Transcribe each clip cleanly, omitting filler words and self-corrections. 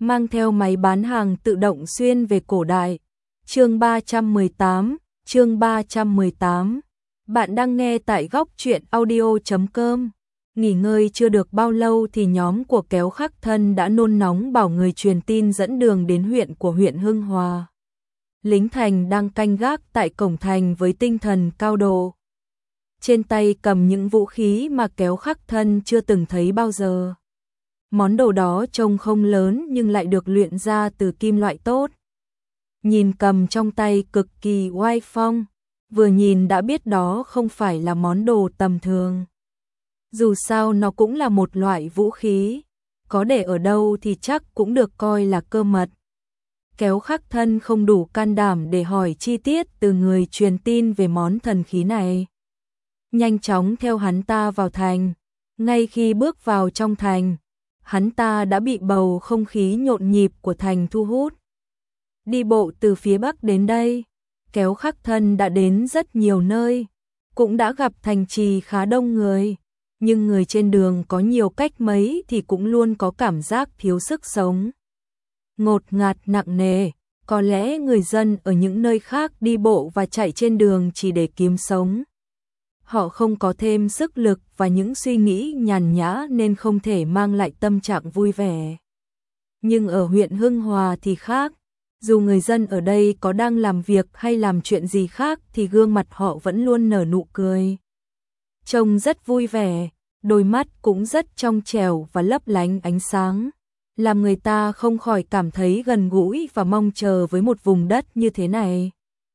mang theo máy bán hàng tự động xuyên về cổ đại. Chương 318, chương 318. Bạn đang nghe tại góc truyện audio.com. Nghỉ ngơi chưa được bao lâu thì nhóm của Kéo Khắc Thân đã nôn nóng bảo người truyền tin dẫn đường đến huyện của huyện Hưng Hòa. Lính thành đang canh gác tại cổng thành với tinh thần cao độ. Trên tay cầm những vũ khí mà Kéo Khắc Thân chưa từng thấy bao giờ. Món đồ đó trông không lớn nhưng lại được luyện ra từ kim loại tốt. Nhìn cầm trong tay cực kỳ oai phong, vừa nhìn đã biết đó không phải là món đồ tầm thường. Dù sao nó cũng là một loại vũ khí, có để ở đâu thì chắc cũng được coi là cơ mật. Kéo Khắc Thân không đủ can đảm để hỏi chi tiết từ người truyền tin về món thần khí này. Nhanh chóng theo hắn ta vào thành, ngay khi bước vào trong thành, hắn ta đã bị bầu không khí nhộn nhịp của thành thu hút. Đi bộ từ phía Bắc đến đây, Kéo Khắc Thân đã đến rất nhiều nơi, cũng đã gặp thành trì khá đông người, nhưng người trên đường có nhiều cách mấy thì cũng luôn có cảm giác thiếu sức sống. Ngột ngạt nặng nề, có lẽ người dân ở những nơi khác đi bộ và chạy trên đường chỉ để kiếm sống. Họ không có thêm sức lực và những suy nghĩ nhàn nhã nên không thể mang lại tâm trạng vui vẻ. Nhưng ở huyện Hưng Hòa thì khác, dù người dân ở đây có đang làm việc hay làm chuyện gì khác thì gương mặt họ vẫn luôn nở nụ cười. Trông rất vui vẻ, đôi mắt cũng rất trong trẻo và lấp lánh ánh sáng, làm người ta không khỏi cảm thấy gần gũi và mong chờ với một vùng đất như thế này.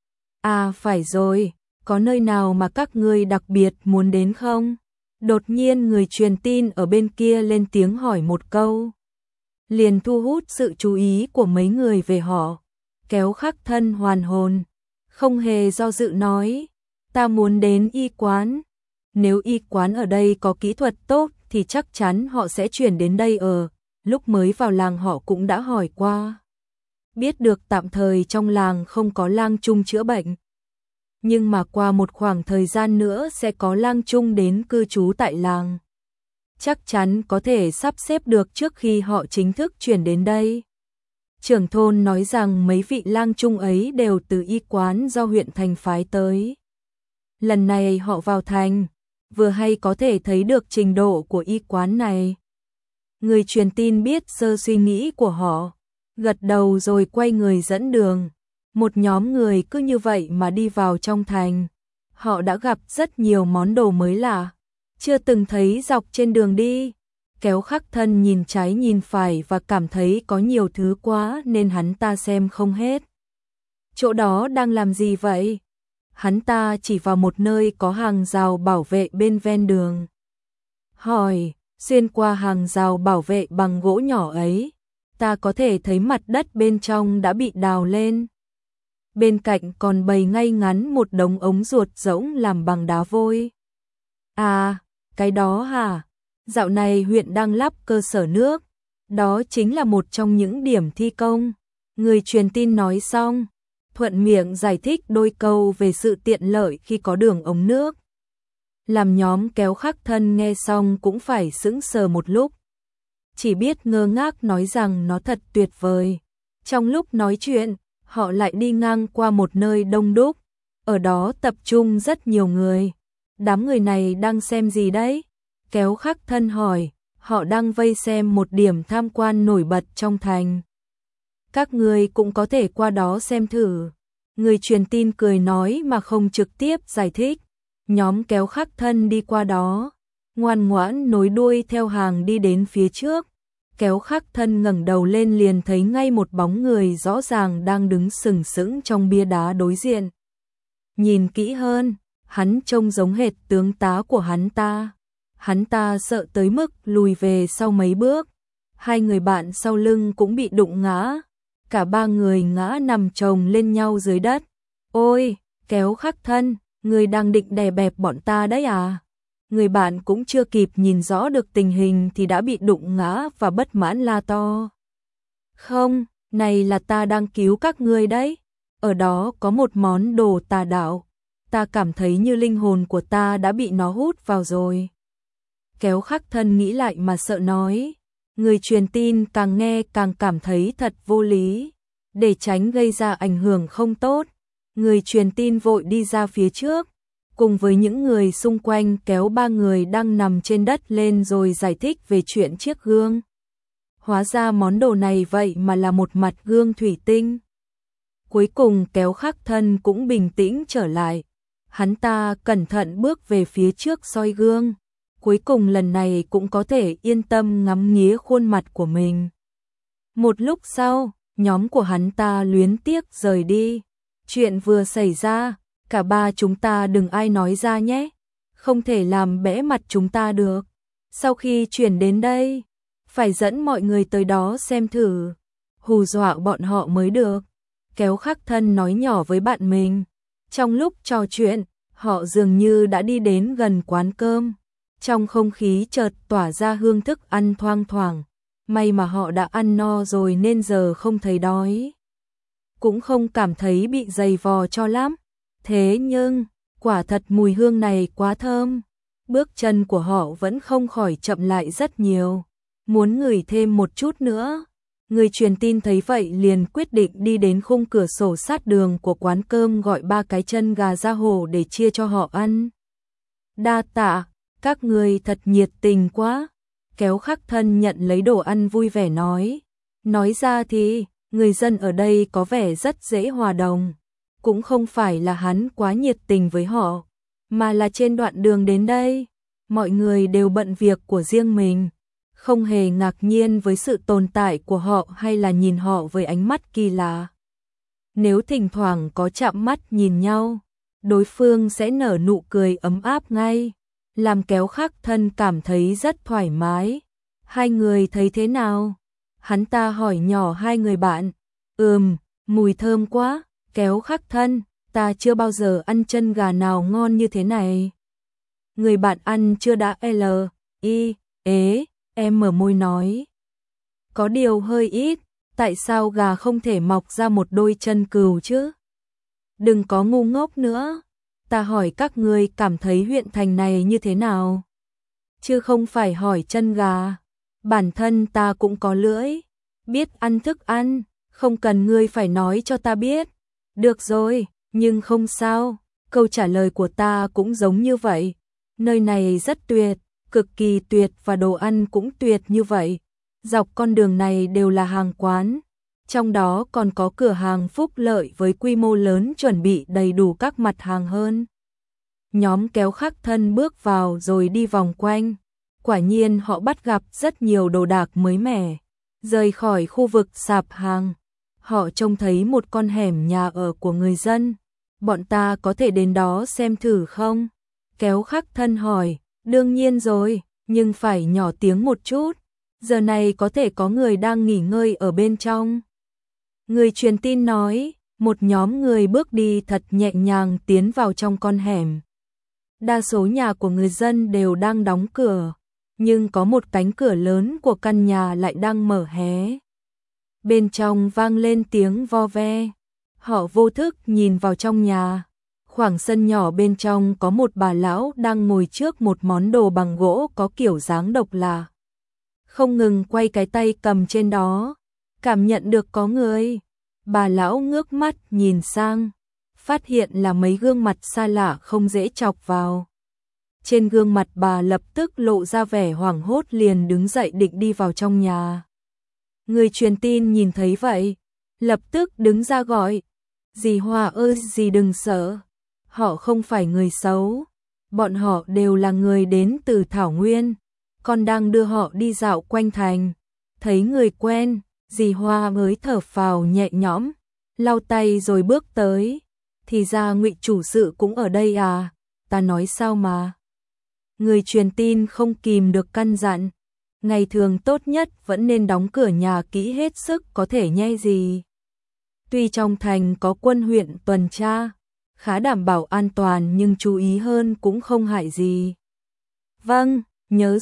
À phải rồi, có nơi nào mà các ngươi đặc biệt muốn đến không? Đột nhiên người truyền tin ở bên kia lên tiếng hỏi một câu, liền thu hút sự chú ý của mấy người về họ. Kéo Khắc Thân hoàn hồn, không hề do dự nói, ta muốn đến y quán. Nếu y quán ở đây có kỹ thuật tốt thì chắc chắn họ sẽ chuyển đến đây ở. Lúc mới vào làng họ cũng đã hỏi qua, biết được tạm thời trong làng không có lang trung chữa bệnh, nhưng mà qua một khoảng thời gian nữa sẽ có lang trung đến cư trú tại làng. Chắc chắn có thể sắp xếp được trước khi họ chính thức chuyển đến đây. Trưởng thôn nói rằng mấy vị lang trung ấy đều từ y quán do huyện thành phái tới. Lần này họ vào thành, vừa hay có thể thấy được trình độ của y quán này. Người truyền tin biết sơ suy nghĩ của họ, gật đầu rồi quay người dẫn đường. Một nhóm người cứ như vậy mà đi vào trong thành. Họ đã gặp rất nhiều món đồ mới lạ, chưa từng thấy dọc trên đường đi. Kéo Khắc Thân nhìn trái nhìn phải và cảm thấy có nhiều thứ quá nên hắn ta xem không hết. Chỗ đó đang làm gì vậy? Hắn ta chỉ vào một nơi có hàng rào bảo vệ bên ven đường. Hỏi, xuyên qua hàng rào bảo vệ bằng gỗ nhỏ ấy, ta có thể thấy mặt đất bên trong đã bị đào lên. Bên cạnh còn bày ngay ngắn một đống ống ruột rỗng làm bằng đá vôi. À, cái đó hả? Dạo này huyện đang lắp cơ sở nước, đó chính là một trong những điểm thi công. Người truyền tin nói xong, thuận miệng giải thích đôi câu về sự tiện lợi khi có đường ống nước. Làm nhóm Kéo Khắc Thân nghe xong cũng phải sững sờ một lúc, chỉ biết ngơ ngác nói rằng nó thật tuyệt vời. Trong lúc nói chuyện, họ lại đi ngang qua một nơi đông đúc, ở đó tập trung rất nhiều người. Đám người này đang xem gì đấy? Kéo Khắc Thân hỏi, họ đang vây xem một điểm tham quan nổi bật trong thành. Các ngươi cũng có thể qua đó xem thử. Người truyền tin cười nói mà không trực tiếp giải thích. Nhóm Kéo Khắc Thân đi qua đó, ngoan ngoãn nối đuôi theo hàng đi đến phía trước. Kéo Khắc Thân ngẩng đầu lên liền thấy ngay một bóng người rõ ràng đang đứng sừng sững trong bia đá đối diện. Nhìn kỹ hơn, hắn trông giống hệt tướng tá của hắn ta. Hắn ta sợ tới mức lùi về sau mấy bước. Hai người bạn sau lưng cũng bị đụng ngã. Cả ba người ngã nằm chồng lên nhau dưới đất. Ôi, Kéo Khắc Thân, người đang định đè bẹp bọn ta đấy à? Người bạn cũng chưa kịp nhìn rõ được tình hình thì đã bị đụng ngã và bất mãn la to. Không, này là ta đang cứu các ngươi đấy. Ở đó có một món đồ tà đạo. Ta cảm thấy như linh hồn của ta đã bị nó hút vào rồi. Kéo Khắc Thân nghĩ lại mà sợ nói. Người truyền tin càng nghe càng cảm thấy thật vô lý. Để tránh gây ra ảnh hưởng không tốt, người truyền tin vội đi ra phía trước, cùng với những người xung quanh kéo ba người đang nằm trên đất lên rồi giải thích về chuyện chiếc gương. Hóa ra món đồ này vậy mà là một mặt gương thủy tinh. Cuối cùng Kéo Khắc Thân cũng bình tĩnh trở lại. Hắn ta cẩn thận bước về phía trước soi gương. Cuối cùng lần này cũng có thể yên tâm ngắm nghía khuôn mặt của mình. Một lúc sau, nhóm của hắn ta luyến tiếc rời đi. Chuyện vừa xảy ra, cả ba chúng ta đừng ai nói ra nhé. Không thể làm bẽ mặt chúng ta được. Sau khi chuyển đến đây, phải dẫn mọi người tới đó xem thử. Hù dọa bọn họ mới được. Kéo Khắc Thân nói nhỏ với bạn mình. Trong lúc trò chuyện, họ dường như đã đi đến gần quán cơm. Trong không khí chợt tỏa ra hương thức ăn thoang thoảng. May mà họ đã ăn no rồi nên giờ không thấy đói. Cũng không cảm thấy bị dày vò cho lắm. Thế nhưng, quả thật mùi hương này quá thơm. Bước chân của họ vẫn không khỏi chậm lại rất nhiều. Muốn ngửi thêm một chút nữa. Người truyền tin thấy vậy liền quyết định đi đến khung cửa sổ sát đường của quán cơm gọi 3 cái chân gà ra hồ để chia cho họ ăn. Đa tạ, các người thật nhiệt tình quá. Kéo Khắc Thân nhận lấy đồ ăn vui vẻ nói. Nói ra thì, người dân ở đây có vẻ rất dễ hòa đồng. Cũng không phải là hắn quá nhiệt tình với họ, mà là trên đoạn đường đến đây, mọi người đều bận việc của riêng mình. Không hề ngạc nhiên với sự tồn tại của họ hay là nhìn họ với ánh mắt kỳ lạ. Nếu thỉnh thoảng có chạm mắt nhìn nhau, đối phương sẽ nở nụ cười ấm áp ngay, làm Kéo Khắc Thân cảm thấy rất thoải mái. Hai người thấy thế nào? Hắn ta hỏi nhỏ hai người bạn. Mùi thơm quá. Kéo Khắc Thân, ta chưa bao giờ ăn chân gà nào ngon như thế này. Người bạn ăn chưa đã mở môi nói. Có điều hơi ít, tại sao gà không thể mọc ra một đôi chân cừu chứ? Đừng có ngu ngốc nữa, ta hỏi các ngươi cảm thấy huyện thành này như thế nào? Chứ không phải hỏi chân gà, bản thân ta cũng có lưỡi, biết ăn thức ăn, không cần ngươi phải nói cho ta biết. Được rồi, nhưng không sao, câu trả lời của ta cũng giống như vậy. Nơi này rất tuyệt, cực kỳ tuyệt và đồ ăn cũng tuyệt như vậy. Dọc con đường này đều là hàng quán, trong đó còn có cửa hàng phúc lợi với quy mô lớn chuẩn bị đầy đủ các mặt hàng hơn. Nhóm Kéo Khắc Thân bước vào rồi đi vòng quanh. Quả nhiên họ bắt gặp rất nhiều đồ đạc mới mẻ. Rời khỏi khu vực sạp hàng, họ trông thấy một con hẻm nhà ở của người dân. Bọn ta có thể đến đó xem thử không? Kéo Khắc Thân hỏi. Đương nhiên rồi, nhưng phải nhỏ tiếng một chút. Giờ này có thể có người đang nghỉ ngơi ở bên trong. Người truyền tin nói. Một nhóm người bước đi thật nhẹ nhàng tiến vào trong con hẻm. Đa số nhà của người dân đều đang đóng cửa, nhưng có một cánh cửa lớn của căn nhà lại đang mở hé. Bên trong vang lên tiếng vo ve. Họ vô thức nhìn vào trong nhà. Khoảng sân nhỏ bên trong có một bà lão đang ngồi trước một món đồ bằng gỗ có kiểu dáng độc lạ. Không ngừng quay cái tay cầm trên đó. Cảm nhận được có người. Bà lão ngước mắt nhìn sang. Phát hiện là mấy gương mặt xa lạ không dễ chọc vào. Trên gương mặt bà lập tức lộ ra vẻ hoảng hốt liền đứng dậy định đi vào trong nhà. Người truyền tin nhìn thấy vậy, lập tức đứng ra gọi. Dì Hoa ơi, dì đừng sợ. Họ không phải người xấu. Bọn họ đều là người đến từ Thảo Nguyên. Con đang đưa họ đi dạo quanh thành. Thấy người quen, dì Hoa mới thở phào nhẹ nhõm, lau tay rồi bước tới. Thì ra Ngụy chủ sự cũng ở đây à? Ta nói sao mà. Người truyền tin không kìm được căn dặn. Ngày thường tốt nhất vẫn nên đóng cửa nhà kỹ hết sức có thể nhé gì. Tuy trong thành có quân huyện tuần tra, khá đảm bảo an toàn nhưng chú ý hơn cũng không hại gì. Vâng, nhớ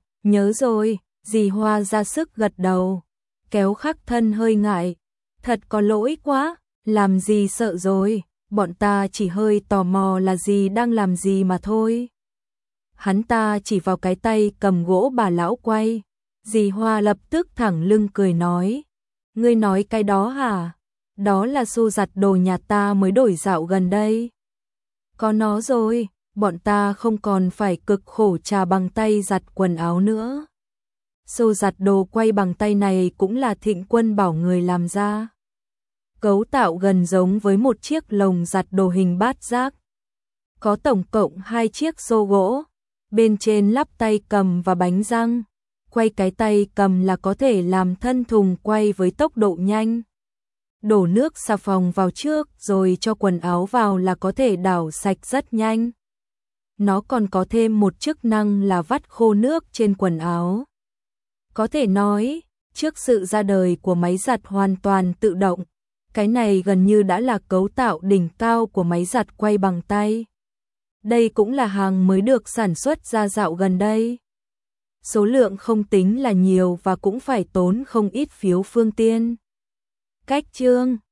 rồi, dì Hoa ra sức gật đầu. Kéo Khắc Thân hơi ngại. Thật có lỗi quá, làm gì sợ rồi, bọn ta chỉ hơi tò mò là dì đang làm gì mà thôi. Hắn ta chỉ vào cái tay cầm gỗ bà lão quay. Dì Hoa lập tức thẳng lưng cười nói, ngươi nói cái đó hả? Đó là xô giặt đồ nhà ta mới đổi dạo gần đây. Có nó rồi, bọn ta không còn phải cực khổ trà bằng tay giặt quần áo nữa. Xô giặt đồ quay bằng tay này cũng là Thịnh Quân bảo người làm ra. Cấu tạo gần giống với một chiếc lồng giặt đồ hình bát giác. Có tổng cộng 2 chiếc xô gỗ, bên trên lắp tay cầm và bánh răng. Quay cái tay cầm là có thể làm thân thùng quay với tốc độ nhanh. Đổ nước xà phòng vào trước rồi cho quần áo vào là có thể đảo sạch rất nhanh. Nó còn có thêm một chức năng là vắt khô nước trên quần áo. Có thể nói, trước sự ra đời của máy giặt hoàn toàn tự động, cái này gần như đã là cấu tạo đỉnh cao của máy giặt quay bằng tay. Đây cũng là hàng mới được sản xuất ra dạo gần đây. Số lượng không tính là nhiều và cũng phải tốn không ít phiếu phương tiên. Cách chương